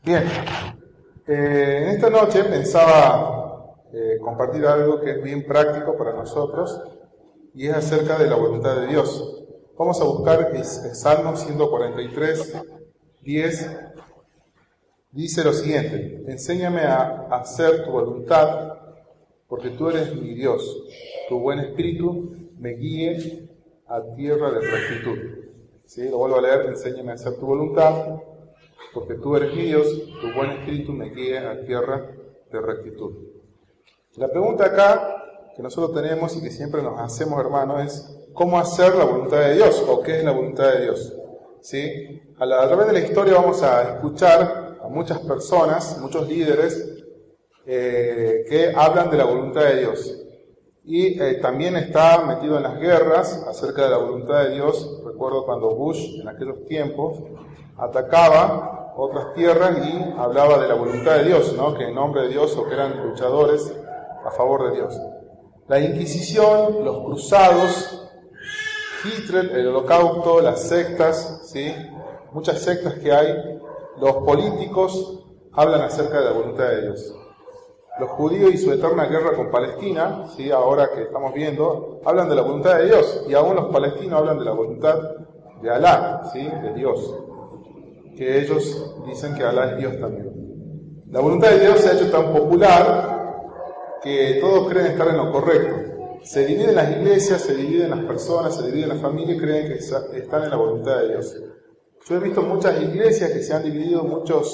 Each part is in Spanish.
Bien, en esta noche pensaba compartir algo que es bien práctico para nosotros y es acerca de la voluntad de Dios. Vamos a buscar el Salmo 143, 10. Dice lo siguiente: enséñame a hacer tu voluntad, porque tú eres mi Dios. Tu buen espíritu me guíe a tierra de rectitud. ¿Sí? Lo vuelvo a leer: enséñame a hacer tu voluntad, porque tú eres mi Dios, tu buen espíritu me guíe a tierra de rectitud. La pregunta acá que nosotros tenemos y que siempre nos hacemos, hermanos, es ¿cómo hacer la voluntad de Dios? ¿O qué es la voluntad de Dios? ¿Sí? A través de la historia vamos a escuchar a muchas personas, muchos líderes, que hablan de la voluntad de Dios. Y también está metido en las guerras acerca de la voluntad de Dios. Recuerdo cuando Bush, en aquellos tiempos, atacaba otras tierras y hablaba de la voluntad de Dios, ¿no? Que en nombre de Dios, o que eran luchadores a favor de Dios. La Inquisición, los cruzados, Hitler, el Holocausto, las sectas, ¿sí? Muchas sectas que hay. Los políticos hablan acerca de la voluntad de Dios. Los judíos y su eterna guerra con Palestina, ¿sí? Ahora que estamos viendo, hablan de la voluntad de Dios. Y aún los palestinos hablan de la voluntad de Alá, ¿sí? De Dios. Que ellos dicen que Alá es Dios también. La voluntad de Dios se ha hecho tan popular que todos creen estar en lo correcto. Se dividen las iglesias, se dividen las personas, se dividen las familias y creen que están en la voluntad de Dios. Yo he visto muchas iglesias que se han dividido,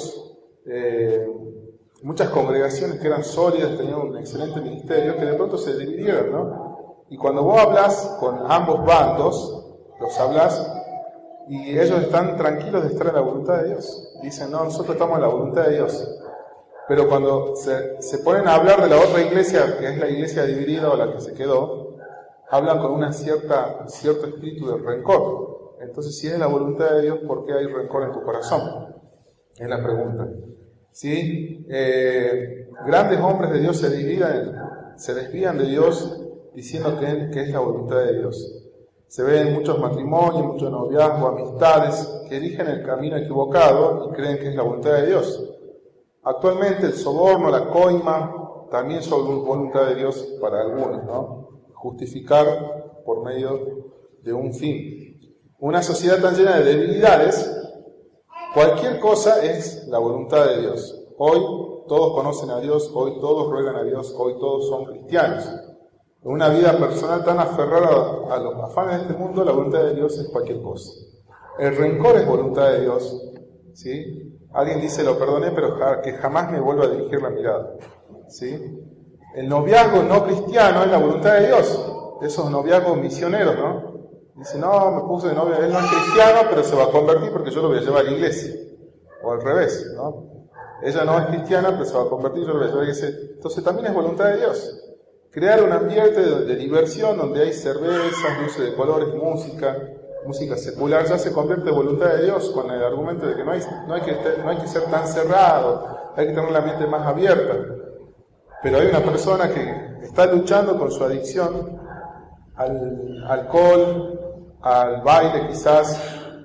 muchas congregaciones que eran sólidas, tenían un excelente ministerio, que de pronto se dividieron, ¿no? Y cuando vos hablas con ambos bandos, los hablas y ellos están tranquilos de estar en la voluntad de Dios. Dicen, no, nosotros estamos en la voluntad de Dios. Pero cuando se ponen a hablar de la otra iglesia, que es la iglesia dividida o la que se quedó, hablan con una cierto espíritu de rencor. Entonces, si es la voluntad de Dios, ¿por qué hay rencor en tu corazón? Es la pregunta. ¿Sí? Grandes hombres de Dios se desvían de Dios diciendo que es la voluntad de Dios. Se ven muchos matrimonios, muchos noviazgos, amistades que eligen el camino equivocado y creen que es la voluntad de Dios. Actualmente el soborno, la coima, también son voluntad de Dios para algunos, ¿no? Justificar por medio de un fin. Una sociedad tan llena de debilidades, cualquier cosa es la voluntad de Dios. Hoy todos conocen a Dios, hoy todos ruegan a Dios, hoy todos son cristianos. En una vida personal tan aferrada a los afanes de este mundo, la voluntad de Dios es cualquier cosa. El rencor es voluntad de Dios, ¿sí? Alguien dice, lo perdoné, pero que jamás me vuelva a dirigir la mirada, ¿sí? El noviazgo no cristiano es la voluntad de Dios. Esos noviazgos misioneros, ¿no? Dice, no, me puse de novio, él no es cristiano, pero se va a convertir porque yo lo voy a llevar a la iglesia. O al revés, ¿no? Ella no es cristiana, pero se va a convertir, yo lo voy a llevar a la iglesia. Entonces también es voluntad de Dios. Crear un ambiente de diversión donde hay cervezas, luces de colores, música secular, ya se convierte en voluntad de Dios con el argumento de que no hay que ser tan cerrado, hay que tener la mente más abierta. Pero hay una persona que está luchando con su adicción al alcohol, al baile quizás,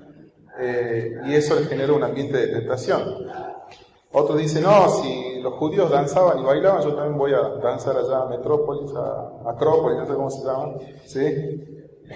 y eso le genera un ambiente de tentación. Otro dice, no, si los judíos danzaban y bailaban, yo también voy a danzar allá a Metrópolis, a Acrópolis, no sé cómo se llama, ¿sí?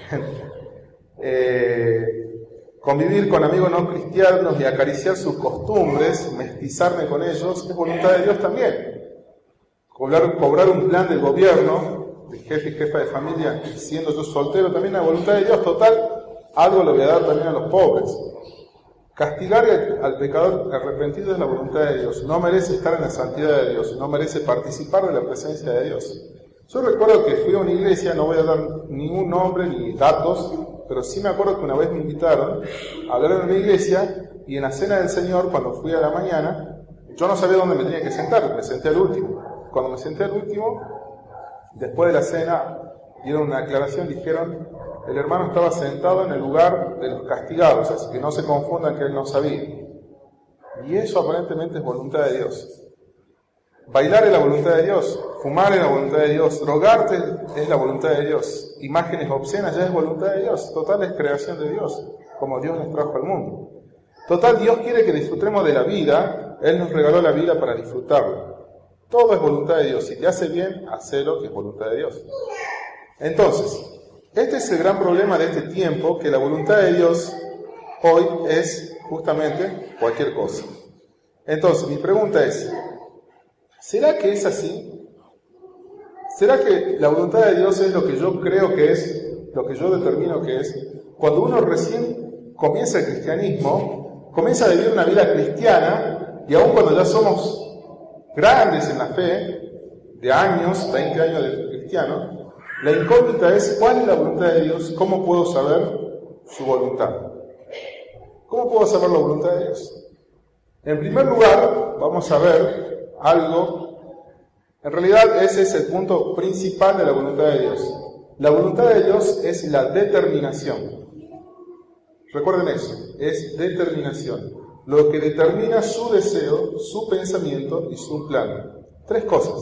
Convivir con amigos no cristianos y acariciar sus costumbres, mestizarme con ellos, es voluntad de Dios también. Cobrar un plan del gobierno, de jefe y jefa de familia, siendo yo soltero, también es voluntad de Dios. Total, algo le voy a dar también a los pobres. Castigar al pecador arrepentido es la voluntad de Dios. No merece estar en la santidad de Dios, no merece participar de la presencia de Dios. Yo recuerdo que fui a una iglesia, no voy a dar ningún nombre ni datos, pero sí me acuerdo que una vez me invitaron a hablar en una iglesia y en la cena del Señor, cuando fui a la mañana, yo no sabía dónde me tenía que sentar, me senté al último. Cuando me senté al último, después de la cena, dieron una aclaración, dijeron, el hermano estaba sentado en el lugar de los castigados, así que no se confundan que él no sabía. Y eso aparentemente es voluntad de Dios. Bailar es la voluntad de Dios, fumar es la voluntad de Dios, drogarte es la voluntad de Dios, imágenes obscenas ya es voluntad de Dios, total es creación de Dios, como Dios nos trajo al mundo. Total, Dios quiere que disfrutemos de la vida Él nos regaló la vida para disfrutarla. Todo es voluntad de Dios. Si te hace bien, hacelo, que es voluntad de Dios. Entonces, este es el gran problema de este tiempo, que la voluntad de Dios hoy es justamente cualquier cosa. Entonces, mi pregunta es, ¿será que es así? ¿Será que la voluntad de Dios es lo que yo creo que es, lo que yo determino que es? Cuando uno recién comienza el cristianismo, comienza a vivir una vida cristiana, y aun cuando ya somos grandes en la fe, de años, 20 años de cristiano, la incógnita es, ¿cuál es la voluntad de Dios? ¿Cómo puedo saber su voluntad? ¿Cómo puedo saber la voluntad de Dios? En primer lugar, vamos a ver algo. En realidad, ese es el punto principal de la voluntad de Dios. La voluntad de Dios es la determinación. Recuerden eso, es determinación. Lo que determina su deseo, su pensamiento y su plan. 3 cosas.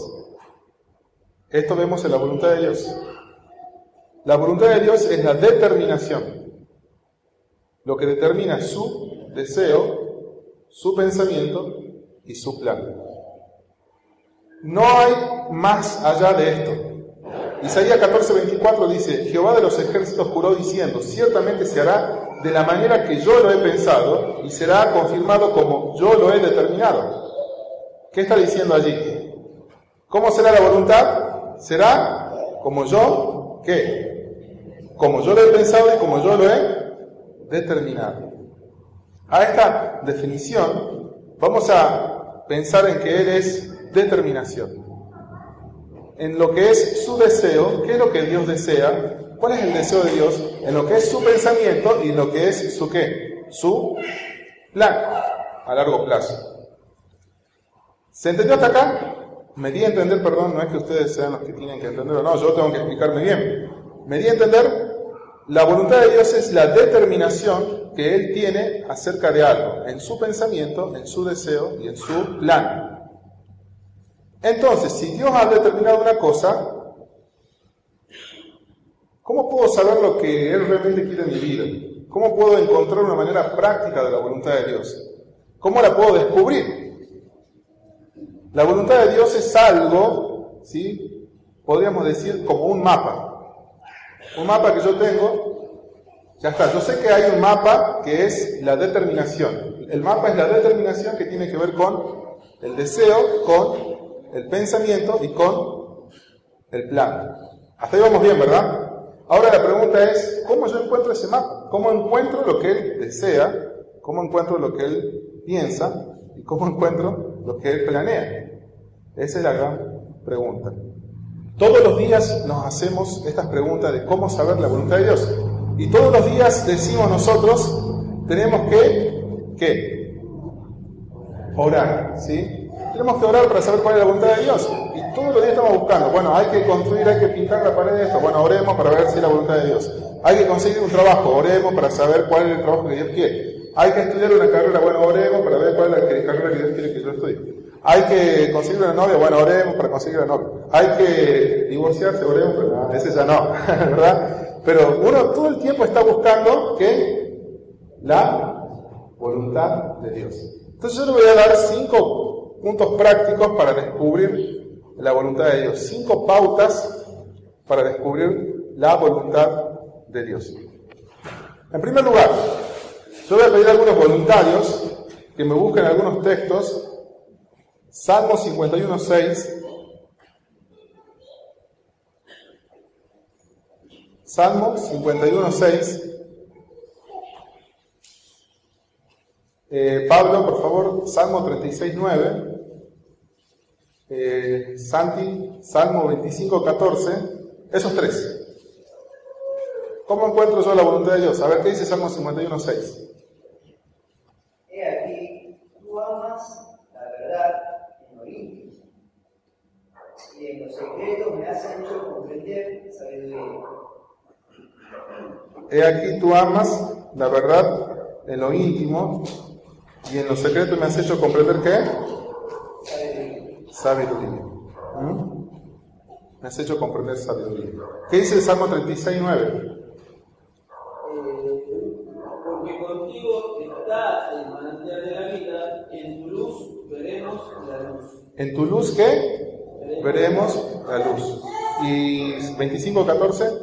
Esto vemos en la voluntad de Dios. La voluntad de Dios es la determinación. Lo que determina su deseo, su pensamiento y su plan. No hay más allá de esto. Isaías 14:24 dice, Jehová de los ejércitos juró diciendo, ciertamente se hará de la manera que yo lo he pensado y será confirmado como yo lo he determinado. ¿Qué está diciendo allí? ¿Cómo será la voluntad? Será como yo, ¿qué? Como yo lo he pensado y como yo lo he determinado. A esta definición vamos a pensar en que Él es determinación. En lo que es su deseo, ¿qué es lo que Dios desea? ¿Cuál es el deseo de Dios? En lo que es su pensamiento y en lo que es su ¿qué? Su plan a largo plazo. ¿Se entendió hasta acá? Me di a entender, perdón, no es que ustedes sean los que tienen que entenderlo, no, yo tengo que explicarme bien. Me di a entender, la voluntad de Dios es la determinación que Él tiene acerca de algo, en su pensamiento, en su deseo y en su plan. Entonces, si Dios ha determinado una cosa, ¿cómo puedo saber lo que Él realmente quiere en mi vida? ¿Cómo puedo encontrar una manera práctica de la voluntad de Dios? ¿Cómo la puedo descubrir? La voluntad de Dios es algo, ¿sí? Podríamos decir como un mapa. Un mapa que yo tengo, ya está. Yo sé que hay un mapa que es la determinación. El mapa es la determinación que tiene que ver con el deseo, con el pensamiento y con el plan. Hasta ahí vamos bien, ¿verdad? Ahora la pregunta es, ¿cómo yo encuentro ese mapa? ¿Cómo encuentro lo que Él desea? ¿Cómo encuentro lo que Él piensa? ¿Y cómo encuentro lo que Él planea? Esa es la gran pregunta. Todos los días nos hacemos estas preguntas de cómo saber la voluntad de Dios. Y todos los días decimos nosotros, tenemos que, ¿qué? Orar, ¿sí? Tenemos que orar para saber cuál es la voluntad de Dios. Y todos los días estamos buscando, bueno, hay que construir, hay que pintar la pared de esto. Bueno, oremos para ver si es la voluntad de Dios. Hay que conseguir un trabajo, oremos para saber cuál es el trabajo que Dios quiere. Hay que estudiar una carrera, bueno, oremos para ver cuál es la carrera que Dios quiere que yo estudie. Hay que conseguir una novia, bueno, oremos para conseguir una novia. Hay que divorciarse, oremos, pero ese ya no, ¿verdad? Pero uno todo el tiempo está buscando ¿qué? La voluntad de Dios. Entonces yo le voy a dar 5 puntos prácticos para descubrir la voluntad de Dios. 5 pautas para descubrir la voluntad de Dios. En primer lugar, yo voy a pedir a algunos voluntarios que me busquen algunos textos. Salmo 51:6. Salmo 51:6. Pablo, por favor, Salmo 36:9. Santi, Salmo 25:14. Esos 3. ¿Cómo encuentro yo la voluntad de Dios? A ver, ¿qué dice Salmo 51:6? He aquí, tú amas la verdad en lo íntimo, y en los secretos me has hecho comprender sabiduría. He aquí, tú amas la verdad en lo íntimo, y en los secretos me has hecho comprender ¿qué? Sabiduría. Me has hecho comprender sabiduría. ¿Qué dice el Salmo 36:9? Porque contigo está el manantial de la vida, en tu luz En tu luz, ¿qué? Veremos la luz. Y 25:14.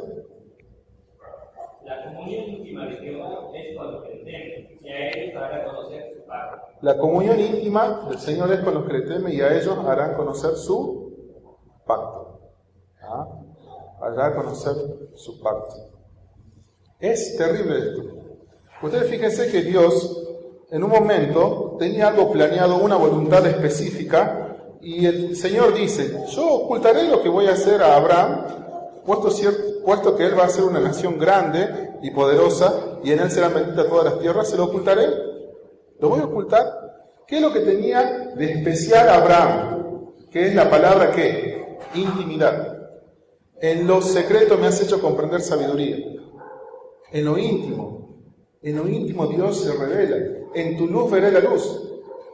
La comunión íntima de Jehová es con los que le temen, y a ellos hará conocer su pacto. La comunión íntima del Señor es con los que le temen y a ellos harán conocer su pacto. ¿Ah? Hará conocer su pacto. Es terrible esto. Ustedes fíjense que Dios en un momento tenía algo planeado, una voluntad específica, y el Señor dice, yo ocultaré lo que voy a hacer a Abraham, puesto que él va a ser una nación grande y poderosa, y en él serán benditas todas las tierras, se lo ocultaré. ¿Lo voy a ocultar? ¿Qué es lo que tenía de especial Abraham? ¿Qué es la palabra qué? Intimidad. En lo secreto me has hecho comprender sabiduría. En lo íntimo Dios se revela. En tu luz veré la luz.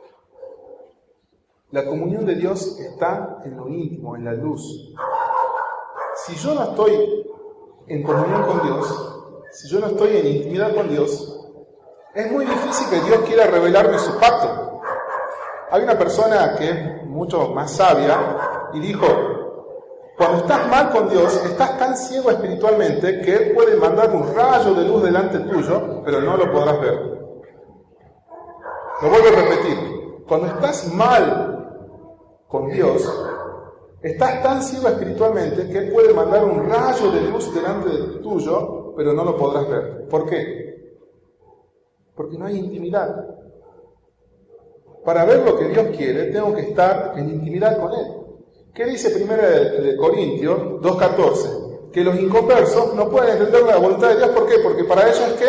La comunión de Dios está en lo íntimo, en la luz. Si yo no estoy en comunión con Dios, si yo no estoy en intimidad con Dios, es muy difícil que Dios quiera revelarme su pacto. Hay una persona que es mucho más sabia y dijo, cuando estás mal con Dios, estás tan ciego espiritualmente que Él puede mandar un rayo de luz delante tuyo, pero no lo podrás ver. Lo vuelvo a repetir. Cuando estás mal con Dios, estás tan ciego espiritualmente que Él puede mandar un rayo de luz delante tuyo, pero no lo podrás ver. ¿Por qué? Porque no hay intimidad. Para ver lo que Dios quiere, tengo que estar en intimidad con Él. ¿Qué dice 1 de Corintios 2:14? Que los inconversos no pueden entender la voluntad de Dios. ¿Por qué? Porque para ellos es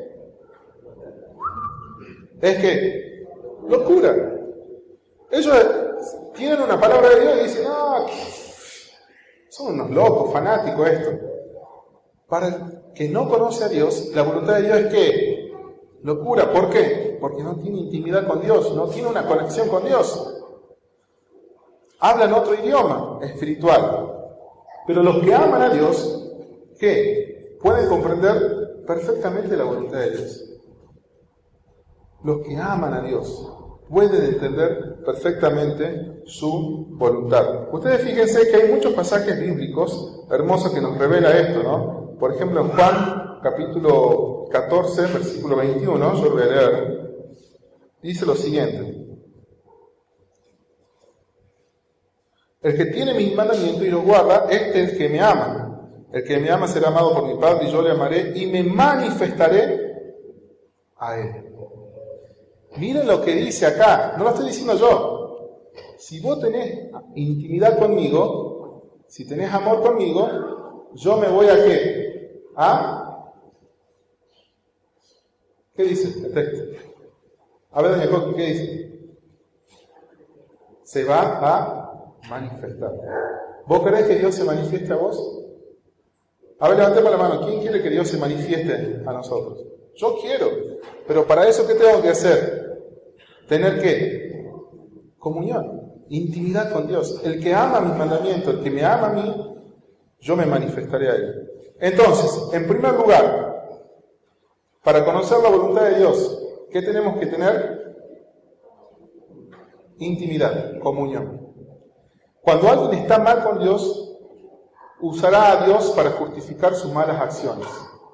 que locura. Ellos tienen una palabra de Dios y dicen, no, son unos locos, fanáticos esto. Para el que no conoce a Dios, la voluntad de Dios es que locura. ¿Por qué? Porque no tiene intimidad con Dios, no tiene una conexión con Dios. Hablan otro idioma espiritual. Pero los que aman a Dios, ¿qué? Pueden comprender perfectamente la voluntad de Dios. Los que aman a Dios pueden entender perfectamente su voluntad. Ustedes fíjense que hay muchos pasajes bíblicos hermosos que nos revela esto, ¿no? Por ejemplo, en Juan capítulo 14, versículo 21, yo lo voy a leer, dice lo siguiente. El que tiene mis mandamientos y los guarda, este es el que me ama. El que me ama será amado por mi Padre y yo le amaré y me manifestaré a él. Miren lo que dice acá, no lo estoy diciendo yo. Si vos tenés intimidad conmigo, si tenés amor conmigo, yo me voy a ¿qué? ¿Qué dice el texto? A ver, doña Coqui, ¿qué dice? Se va a manifestar. ¿Vos querés que Dios se manifieste a vos? A ver, levantemos la mano. ¿Quién quiere que Dios se manifieste a nosotros? Yo quiero. Pero para eso, ¿qué tengo que hacer? Tener ¿qué? Comunión, intimidad con Dios. El que ama mis mandamientos, el que me ama a mí, yo me manifestaré a Él. Entonces, en primer lugar, para conocer la voluntad de Dios, ¿qué tenemos que tener? Intimidad, comunión. Cuando alguien está mal con Dios, usará a Dios para justificar sus malas acciones.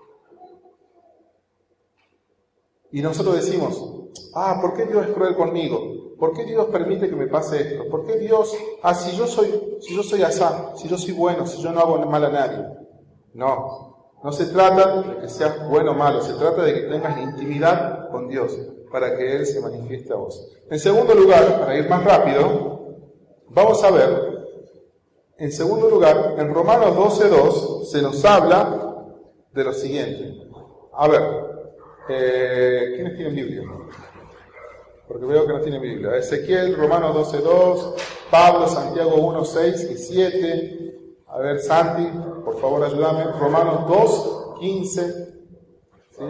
Y nosotros decimos, ¿por qué Dios es cruel conmigo? ¿Por qué Dios permite que me pase esto? ¿Por qué Dios, si yo soy asá, si yo soy bueno, si yo no hago mal a nadie? No se trata de que seas bueno o malo, se trata de que tengas intimidad con Dios para que Él se manifieste a vos. En segundo lugar, para ir más rápido, vamos a ver, en segundo lugar, en Romanos 12:2 se nos habla de lo siguiente. A ver, ¿quiénes tienen Biblia? Porque veo que no tienen Biblia. Ezequiel, Romanos 12:2, Pablo, Santiago 1:6 y 7. A ver, Santi, por favor ayúdame. Romanos 2:15. ¿Sí?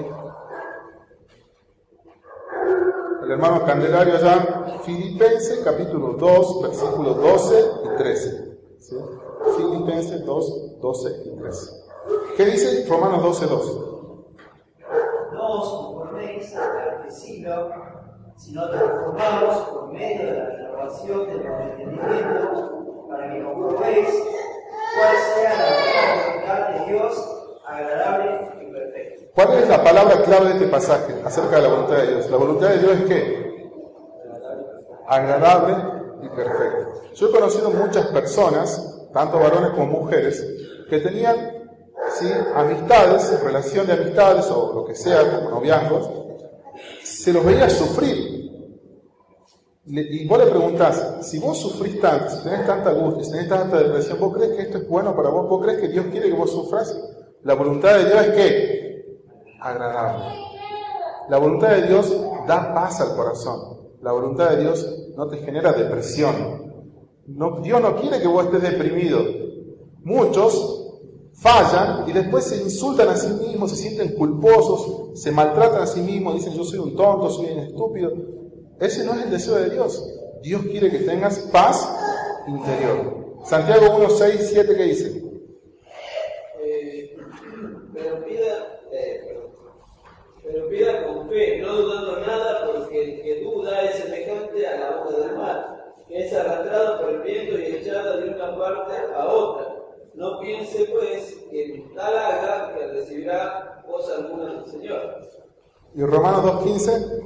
El hermano Candelario allá. Filipenses, capítulo 2, versículos 12 y 13. ¿Sí? Filipenses 2, 12 y 13. ¿Qué dice Romanos 12:2? No os conforméis al siglo, sino transformados por medio de la renovación de los entendimientos, para que comprobéis cuál sea la buena voluntad de Dios, agradable y perfecta. ¿Cuál es la palabra clave de este pasaje acerca de la voluntad de Dios? La voluntad de Dios es ¿qué? Agradable y perfecta. Yo he conocido muchas personas, tanto varones como mujeres, que tenían amistades, relación de amistades o lo que sea, como noviazgos, se los veía sufrir. Y vos le preguntás, si vos sufrís tanto, si tenés tanta angustia, si tenés tanta depresión, ¿vos crees que esto es bueno para vos? ¿Vos crees que Dios quiere que vos sufras? La voluntad de Dios es ¿qué? Agradable. La voluntad de Dios da paz al corazón. La voluntad de Dios no te genera depresión. Dios no quiere que vos estés deprimido. Muchos fallan y después se insultan a sí mismos, se sienten culposos, se maltratan a sí mismos, dicen yo soy un tonto, soy un estúpido. Ese no es el deseo de Dios. Dios quiere que tengas paz interior. Santiago 1, 6, 7, ¿qué dice? Pero pida con fe, no dudando nada, porque el que duda es semejante a la ola del mar, que es arrastrado por el viento y echada de una parte a otra. No piense pues que tal haga que recibirá cosa alguna del Señor. ¿Y Romanos 2:15?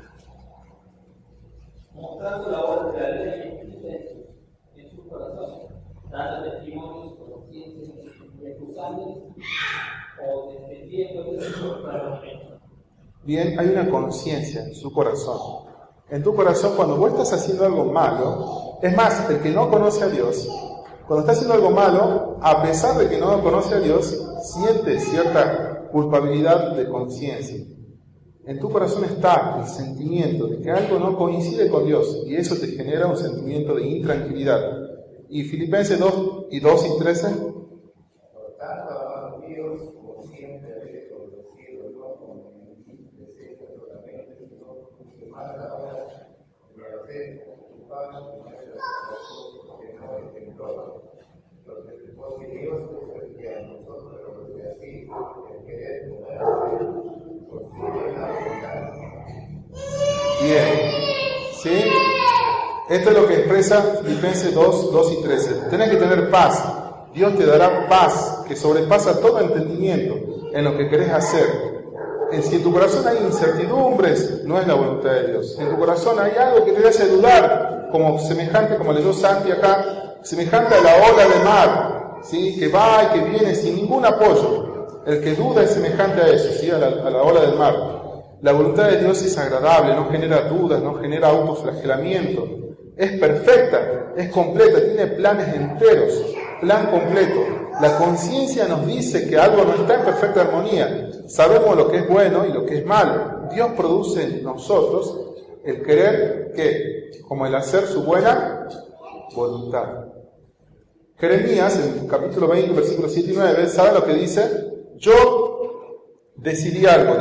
Mostrando la obra de la ley en su corazón, dando testimonios conscientes de sus años o defendiéndose para los hechos. Bien, hay una conciencia en su corazón. En tu corazón, cuando vos estás haciendo algo malo, es más, el que no conoce a Dios, cuando está haciendo algo malo, a pesar de que no conoce a Dios, siente cierta culpabilidad de conciencia. En tu corazón está el sentimiento de que algo no coincide con Dios y eso te genera un sentimiento de intranquilidad. Y Filipenses 2 y 13. Por tanto, amados míos, como siempre habéis conocido, no como deseos solamente, sino que más ahora me hacéis ocupados en nuestra salvación, que no es en todo. Porque Dios es que a nosotros lo que así, el querer ponerse, construye la voluntad. Bien, ¿sí? Esto es lo que expresa Filipenses 2 y 13. Tenés que tener paz. Dios te dará paz que sobrepasa todo entendimiento en lo que querés hacer. Si en tu corazón hay incertidumbres, no es la voluntad de Dios. Si en tu corazón hay algo que te hace dudar, como semejante, como leyó Santi acá, semejante a la ola de mar, ¿sí? Que va y que viene sin ningún apoyo. El que duda es semejante a eso, ¿sí? a la ola del mar. La voluntad de Dios es agradable, no genera dudas, no genera autoflagelamiento. Es perfecta, es completa, tiene planes enteros, plan completo. La conciencia nos dice que algo no está en perfecta armonía. Sabemos lo que es bueno y lo que es malo. Dios produce en nosotros el querer, ¿qué? Como el hacer su buena voluntad. Jeremías, en el capítulo 20, versículos 7 y 9, ¿sabe lo que dice? Yo decidí algo,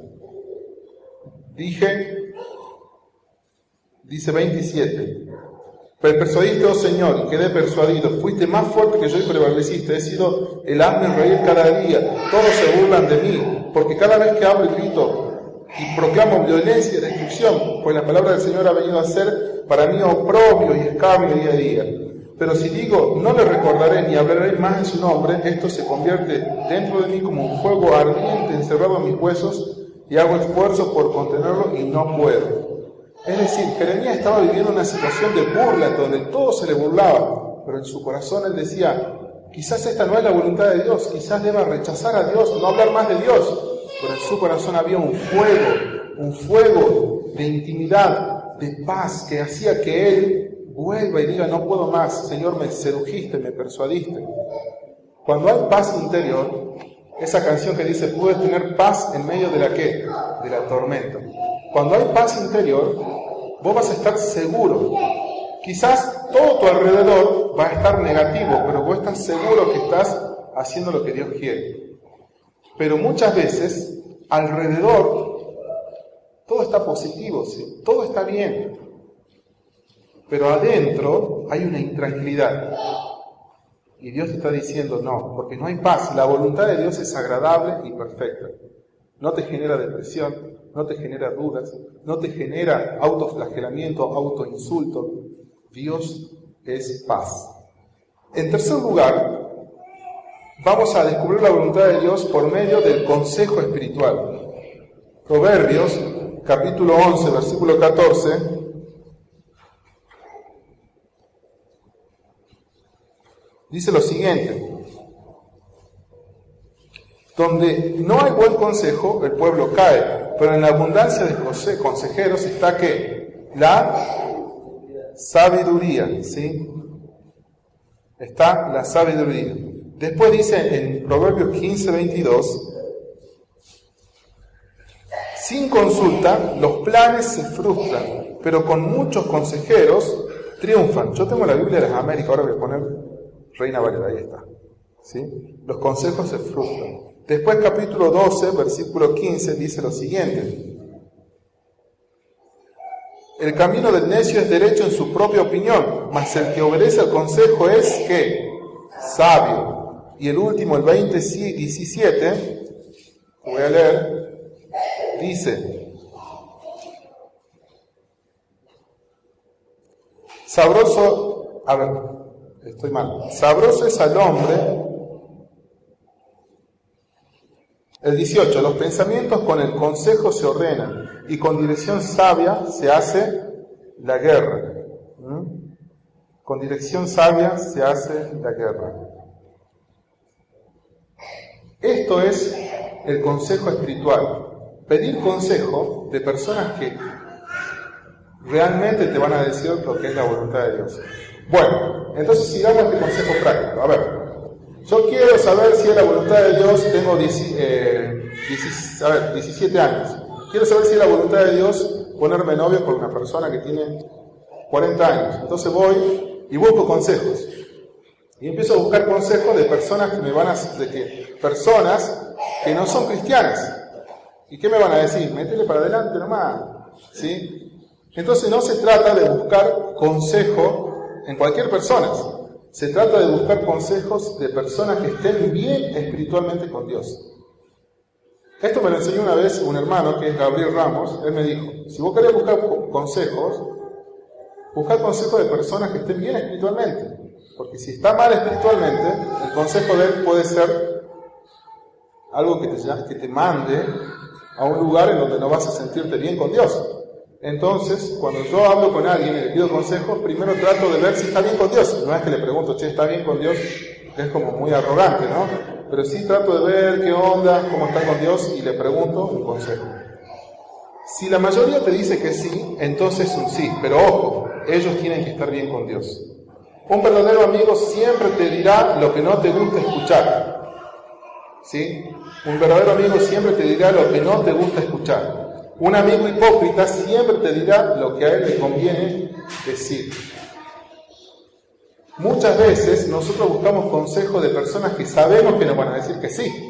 dice 27, persuadiste, oh Señor, y quedé persuadido, fuiste más fuerte que yo y prevaleciste, he sido el hazme reír cada día, todos se burlan de mí, porque cada vez que hablo y grito y proclamo violencia y destrucción, pues la palabra del Señor ha venido a ser para mí oprobio y escarnio día a día. Pero si digo, no le recordaré ni hablaré más en su nombre, esto se convierte dentro de mí como un fuego ardiente encerrado en mis huesos, y hago esfuerzo por contenerlo y no puedo. Es decir, Jeremías estaba viviendo una situación de burla donde todo se le burlaba, pero en su corazón él decía, quizás esta no es la voluntad de Dios, quizás deba rechazar a Dios, no hablar más de Dios, pero en su corazón había un fuego de intimidad, de paz, que hacía que él vuelva y diga, no puedo más, Señor, me sedujiste, me persuadiste. Cuando hay paz interior, esa canción que dice, puedes tener paz en medio de la ¿qué? De la tormenta. Cuando hay paz interior, vos vas a estar seguro. Quizás todo tu alrededor va a estar negativo, pero vos estás seguro que estás haciendo lo que Dios quiere. Pero muchas veces, alrededor, todo está positivo, ¿sí? Todo está bien. Pero adentro hay una intranquilidad. Y Dios te está diciendo no, porque no hay paz. La voluntad de Dios es agradable y perfecta. No te genera depresión, no te genera dudas, no te genera autoflagelamiento, autoinsulto. Dios es paz. En tercer lugar, vamos a descubrir la voluntad de Dios por medio del consejo espiritual. Proverbios, capítulo 11, versículo 14, dice lo siguiente: donde no hay buen consejo, el pueblo cae, pero en la abundancia de consejeros está ¿qué? La sabiduría, ¿sí? Está la sabiduría. Después dice en Proverbios 15, 22, sin consulta los planes se frustran, pero con muchos consejeros triunfan. Yo tengo la Biblia de las Américas, ahora voy a poner Reina Valera, ahí está, ¿sí? Los consejos se frustran. Después capítulo 12, versículo 15, dice lo siguiente: el camino del necio es derecho en su propia opinión, mas el que obedece al consejo es, ¿qué? Sabio. Y el último, el 20:17, voy a leer, dice: sabroso es al hombre. El 18, los pensamientos con el consejo se ordenan, y con dirección sabia se hace la guerra. Con dirección sabia se hace la guerra. Esto es el consejo espiritual. Pedir consejo de personas que realmente te van a decir lo que es la voluntad de Dios. Bueno, entonces sigamos este consejo práctico. A ver, yo quiero saber si es la voluntad de Dios. Tengo 17 años. Quiero saber si es la voluntad de Dios ponerme novio con una persona que tiene 40 años. Entonces voy y busco consejos. Y empiezo a buscar consejos de personas personas que no son cristianas. ¿Y qué me van a decir? Métele para adelante nomás, ¿sí? Entonces no se trata de buscar consejo en cualquier persona. Se trata de buscar consejos de personas que estén bien espiritualmente con Dios. Esto me lo enseñó una vez un hermano que es Gabriel Ramos. Él me dijo: si vos querés buscar consejos de personas que estén bien espiritualmente. Porque si está mal espiritualmente, el consejo de él puede ser algo que te mande a un lugar en donde no vas a sentirte bien con Dios. Entonces, cuando yo hablo con alguien y le pido consejos, primero trato de ver si está bien con Dios. No es que le pregunto, che, ¿está bien con Dios? Que es como muy arrogante, ¿no? Pero sí trato de ver qué onda, cómo está con Dios, y le pregunto un consejo. Si la mayoría te dice que sí, entonces un sí. Pero ojo, ellos tienen que estar bien con Dios. Un verdadero amigo siempre te dirá lo que no te gusta escuchar. ¿Sí? Un verdadero amigo siempre te dirá lo que no te gusta escuchar. Un amigo hipócrita siempre te dirá lo que a él le conviene decir. Muchas veces nosotros buscamos consejos de personas que sabemos que nos van a decir que sí.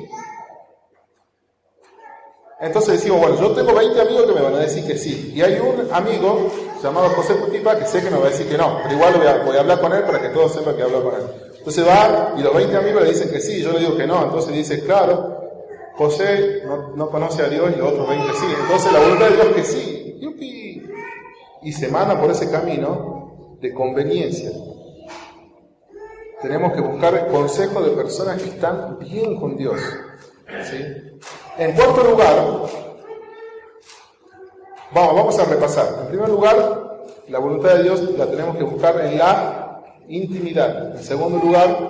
Entonces decimos, bueno, yo tengo 20 amigos que me van a decir que sí. Y hay un amigo llamado José Putipa que sé que me va a decir que no. Pero igual voy a hablar con él para que todos sepan que hablo con él. Entonces va y los 20 amigos le dicen que sí, yo le digo que no. Entonces dice, claro, José no conoce a Dios y los otros 20 sí. Entonces la voluntad de Dios es que sí. ¡Yupi! Y se manda por ese camino de conveniencia. Tenemos que buscar consejos de personas que están bien con Dios. ¿Sí? En cuarto lugar, vamos a repasar. En primer lugar, la voluntad de Dios la tenemos que buscar en la intimidad. En segundo lugar,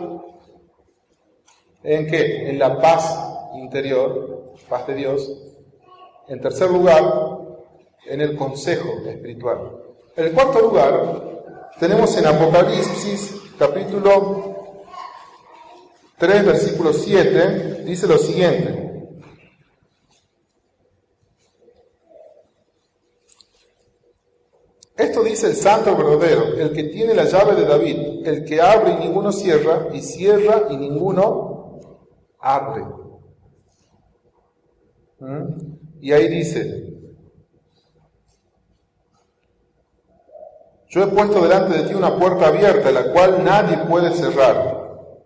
¿en qué? En la paz interior, paz de Dios. En tercer lugar, en el consejo espiritual. En el cuarto lugar, tenemos en Apocalipsis, capítulo 3, versículo 7, dice lo siguiente. Esto dice el santo verdadero, el que tiene la llave de David, el que abre y ninguno cierra, y cierra y ninguno abre. Y ahí dice, yo he puesto delante de ti una puerta abierta, la cual nadie puede cerrar.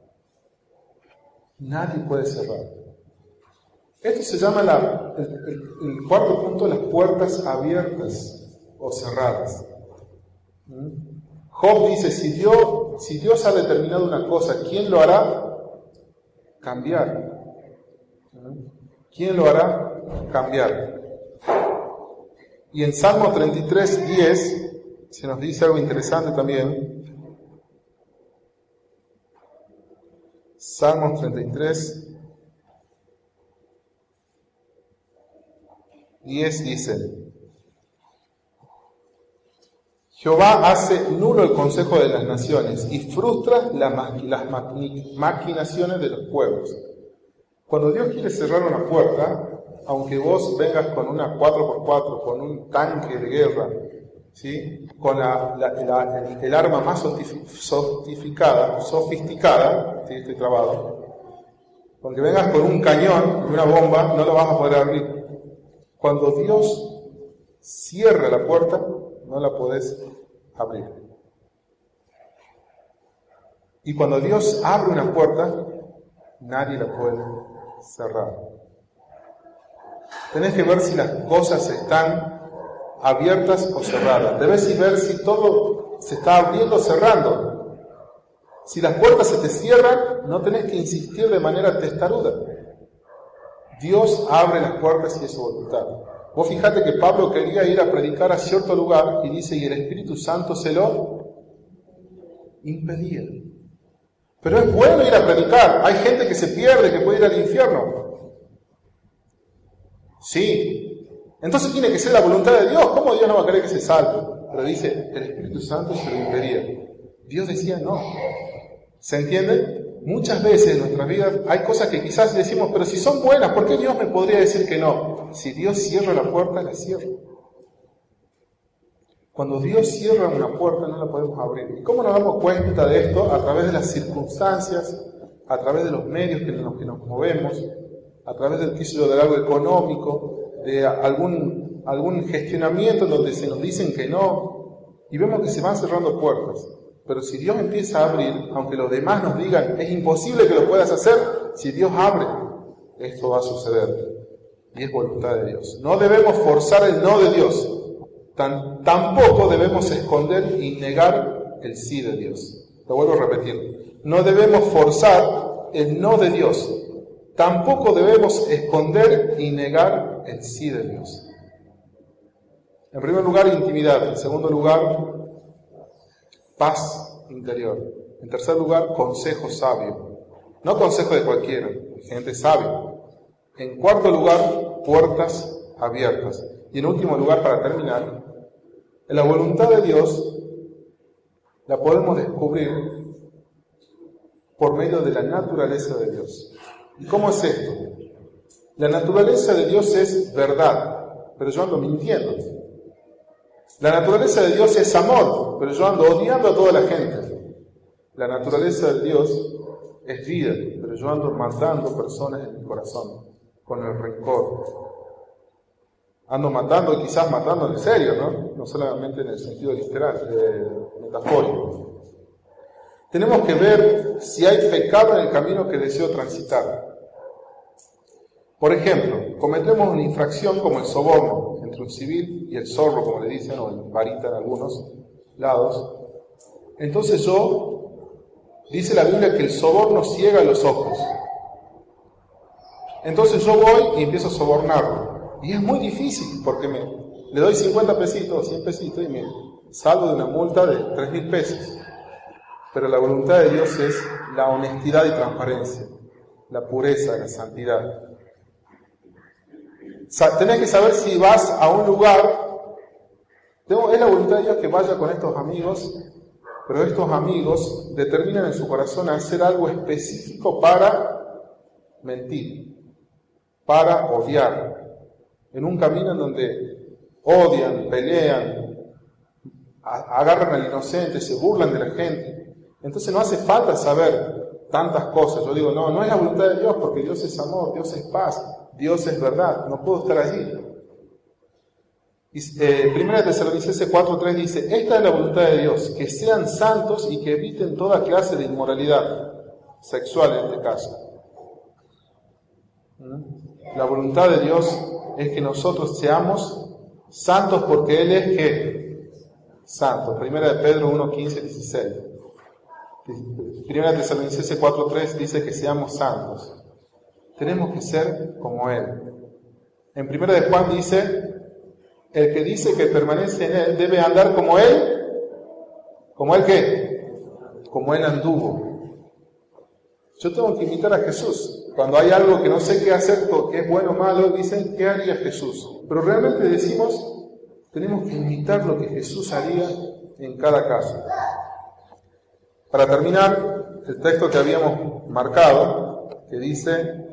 Nadie puede cerrar. Esto se llama el cuarto punto, las puertas abiertas o cerradas. Job dice, si Dios ha determinado una cosa, ¿quién lo hará cambiar? ¿Quién lo hará cambiar? Y en Salmo 33:10 se nos dice algo interesante también. Salmos 33:10 dice: Jehová hace nulo el consejo de las naciones y frustra las maquinaciones de los pueblos. Cuando Dios quiere cerrar una puerta, aunque vos vengas con una 4x4, con un tanque de guerra, ¿sí? Con el arma más sofisticada, ¿sí? Estoy trabado, con que vengas con un cañón y una bomba, no lo vas a poder abrir. Cuando Dios cierra la puerta, no la podés abrir. Y cuando Dios abre una puerta, nadie la puede cerrar. Tenés que ver si las cosas están abiertas o cerradas. Debes ver si todo se está abriendo o cerrando. Si las puertas se te cierran, no tenés que insistir de manera testaruda. Dios abre las puertas y es su voluntad. Vos fijate que Pablo quería ir a predicar a cierto lugar y dice, y el Espíritu Santo se lo impedía. Pero es bueno ir a predicar. Hay gente que se pierde, que puede ir al infierno. Sí. Entonces tiene que ser la voluntad de Dios. ¿Cómo Dios no va a querer que se salve? Pero dice, el Espíritu Santo se lo impedía. Dios decía no. ¿Se entiende? Muchas veces en nuestras vidas hay cosas que quizás decimos, pero si son buenas, ¿por qué Dios me podría decir que no? Si Dios cierra la puerta, la cierra. Cuando Dios cierra una puerta, no la podemos abrir. ¿Y cómo nos damos cuenta de esto? A través de las circunstancias, a través de los medios en los que nos movemos, a través del de algo económico, de algún gestionamiento en donde se nos dicen que no, y vemos que se van cerrando puertas. Pero si Dios empieza a abrir, aunque los demás nos digan, es imposible que lo puedas hacer, si Dios abre, esto va a suceder. Y es voluntad de Dios. No debemos forzar el no de Dios. Tampoco debemos esconder y negar el sí de Dios. Lo vuelvo a repetir. No debemos forzar el no de Dios. Tampoco debemos esconder y negar el sí de Dios. En primer lugar, intimidad. En segundo lugar, paz interior. En tercer lugar, consejo sabio. No consejo de cualquiera, gente sabia. En cuarto lugar, puertas abiertas. Y en último lugar, para terminar, la voluntad de Dios la podemos descubrir por medio de la naturaleza de Dios. ¿Y cómo es esto? La naturaleza de Dios es verdad, pero yo ando mintiendo. La naturaleza de Dios es amor, pero yo ando odiando a toda la gente. La naturaleza de Dios es vida, pero yo ando matando personas en mi corazón, con el rencor. Ando matando, y quizás matando en serio, ¿no? No solamente en el sentido literal, metafórico. Tenemos que ver si hay pecado en el camino que deseo transitar. Por ejemplo, cometemos una infracción como el soborno, entre un civil y el zorro, como le dicen, o el varita en algunos lados. Entonces dice la Biblia que el soborno ciega los ojos. Entonces yo voy y empiezo a sobornarlo. Y es muy difícil, porque le doy 50 pesitos, 100 pesitos, y me salvo de una multa de 3.000 pesos. Pero la voluntad de Dios es la honestidad y transparencia, la pureza, la santidad. Tenés que saber si vas a un lugar, es la voluntad de Dios que vaya con estos amigos, pero estos amigos determinan en su corazón hacer algo específico para mentir, para odiar, en un camino en donde odian, pelean, agarran al inocente, se burlan de la gente. Entonces no hace falta saber tantas cosas. Yo digo, no es la voluntad de Dios, porque Dios es amor, Dios es paz, Dios es verdad, no puedo estar allí. Primera Tesalonicenses 4:3 dice, esta es la voluntad de Dios, que sean santos y que eviten toda clase de inmoralidad, sexual en este caso. La voluntad de Dios es que nosotros seamos santos porque Él es ¿qué? santos. Primera de Pedro 1, 15, 16. Primera de Tesalonicenses 4, 3 dice que seamos santos. Tenemos que ser como Él. En Primera de Juan dice, el que dice que permanece en Él debe andar como Él. ¿Como Él qué? Como Él anduvo. Yo tengo que imitar a Jesús. Cuando hay algo que no sé qué hacer, que es bueno o malo, dicen, ¿qué haría Jesús? Pero realmente decimos, tenemos que imitar lo que Jesús haría en cada caso. Para terminar, el texto que habíamos marcado, que dice,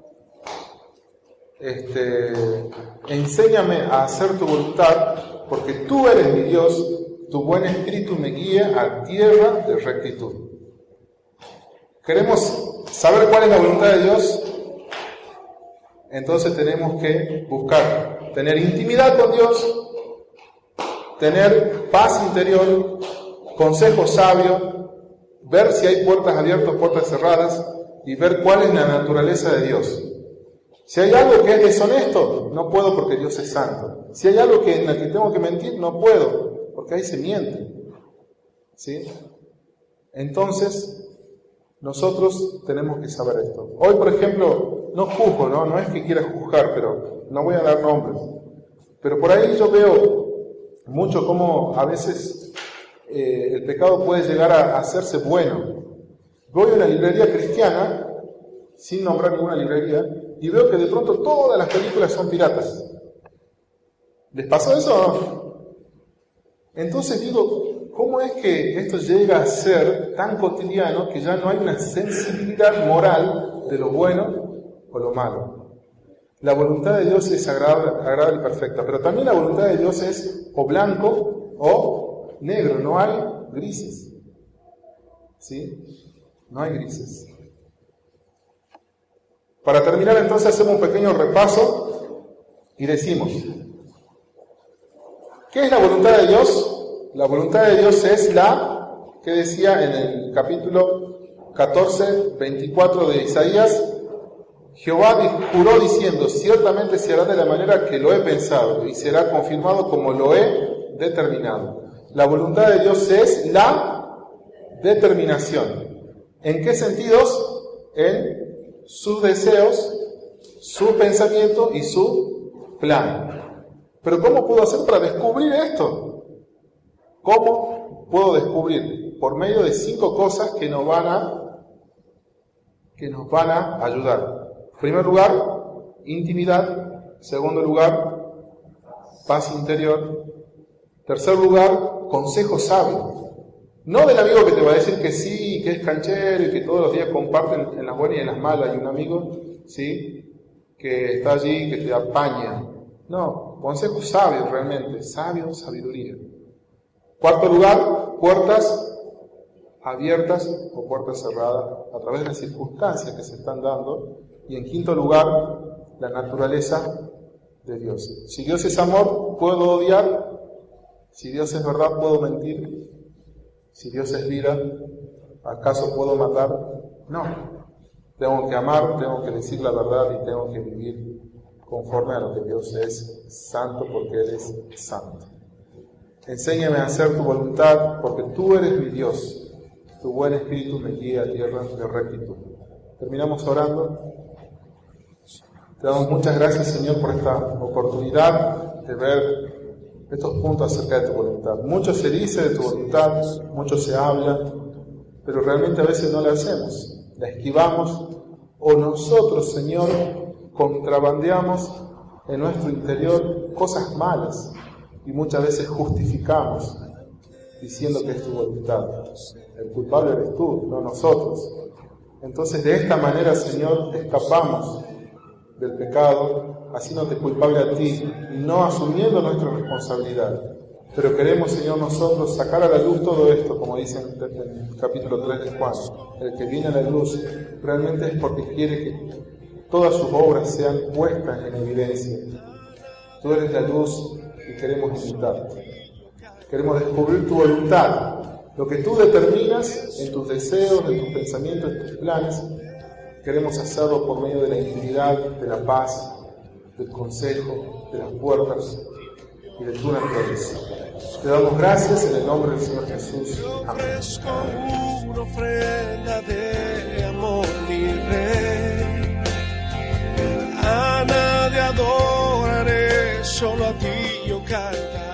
enséñame a hacer tu voluntad, porque tú eres mi Dios, tu buen espíritu me guía a tierra de rectitud. ¿Queremos saber cuál es la voluntad de Dios? Entonces tenemos que buscar, tener intimidad con Dios, tener paz interior, consejo sabio, ver si hay puertas abiertas, puertas cerradas, y ver cuál es la naturaleza de Dios. Si hay algo que es deshonesto, no puedo porque Dios es santo. Si hay algo en el que tengo que mentir, no puedo, porque ahí se miente. ¿Sí? Entonces, nosotros tenemos que saber esto. Hoy, por ejemplo, no juzgo, no es que quiera juzgar, pero no voy a dar nombres. Pero por ahí yo veo mucho cómo a veces el pecado puede llegar a hacerse bueno. Voy a una librería cristiana, sin nombrar ninguna librería, y veo que de pronto todas las películas son piratas. ¿Les pasó eso o no? Entonces digo, ¿cómo es que esto llega a ser tan cotidiano que ya no hay una sensibilidad moral de lo bueno o lo malo? La voluntad de Dios es agradable y perfecta, pero también la voluntad de Dios es o blanco o negro, no hay grises. ¿Sí? No hay grises. Para terminar, entonces, hacemos un pequeño repaso y decimos, ¿qué es la voluntad de Dios? La voluntad de Dios es la que decía en el capítulo 14, 24 de Isaías, Jehová juró diciendo, ciertamente se hará de la manera que lo he pensado y será confirmado como lo he determinado. La voluntad de Dios es la determinación. ¿En qué sentidos? En sus deseos, su pensamiento y su plan. Pero ¿cómo puedo hacer para descubrir esto? ¿Cómo puedo descubrir? Por medio de 5 cosas que nos van a ayudar. En primer lugar, intimidad. Segundo lugar, paz interior. Tercer lugar, consejo sabio. No del amigo que te va a decir que sí, que es canchero y que todos los días comparten en las buenas y en las malas. Hay un amigo, ¿sí?, que está allí, que te apaña. No, consejo sabio realmente, sabiduría. Cuarto lugar, puertas abiertas o puertas cerradas a través de las circunstancias que se están dando. Y en quinto lugar, la naturaleza de Dios. Si Dios es amor, ¿puedo odiar? Si Dios es verdad, ¿puedo mentir? Si Dios es vida, ¿acaso puedo matar? No. Tengo que amar, tengo que decir la verdad y tengo que vivir conforme a lo que Dios es, santo porque Él es santo. Enséñame a hacer tu voluntad porque tú eres mi Dios. Tu buen espíritu me guía a tierra de rectitud. Terminamos orando. Te damos muchas gracias, Señor, por esta oportunidad de ver estos puntos acerca de tu voluntad. Mucho se dice de tu voluntad, mucho se habla, pero realmente a veces no la hacemos, la esquivamos, o nosotros, Señor, contrabandeamos en nuestro interior cosas malas y muchas veces justificamos diciendo que es tu voluntad. El culpable eres tú, no nosotros. Entonces, de esta manera, Señor, escapamos del pecado, haciéndote culpable a ti y no asumiendo nuestra responsabilidad. Pero queremos, Señor, nosotros sacar a la luz todo esto, como dice en el capítulo 3 de Juan. El que viene a la luz realmente es porque quiere que todas sus obras sean puestas en evidencia. Tú eres la luz y queremos imitarte. Queremos descubrir tu voluntad, lo que tú determinas en tus deseos, en tus pensamientos, en tus planes. Queremos hacerlo por medio de la intimidad, de la paz, del consejo, de las puertas. y de tu naturaleza. Te damos gracias en el nombre del Señor Jesús. Amén. Ofrezco una ofrenda de amor, mi Rey. A nadie adoraré, solo a ti yo cantaré.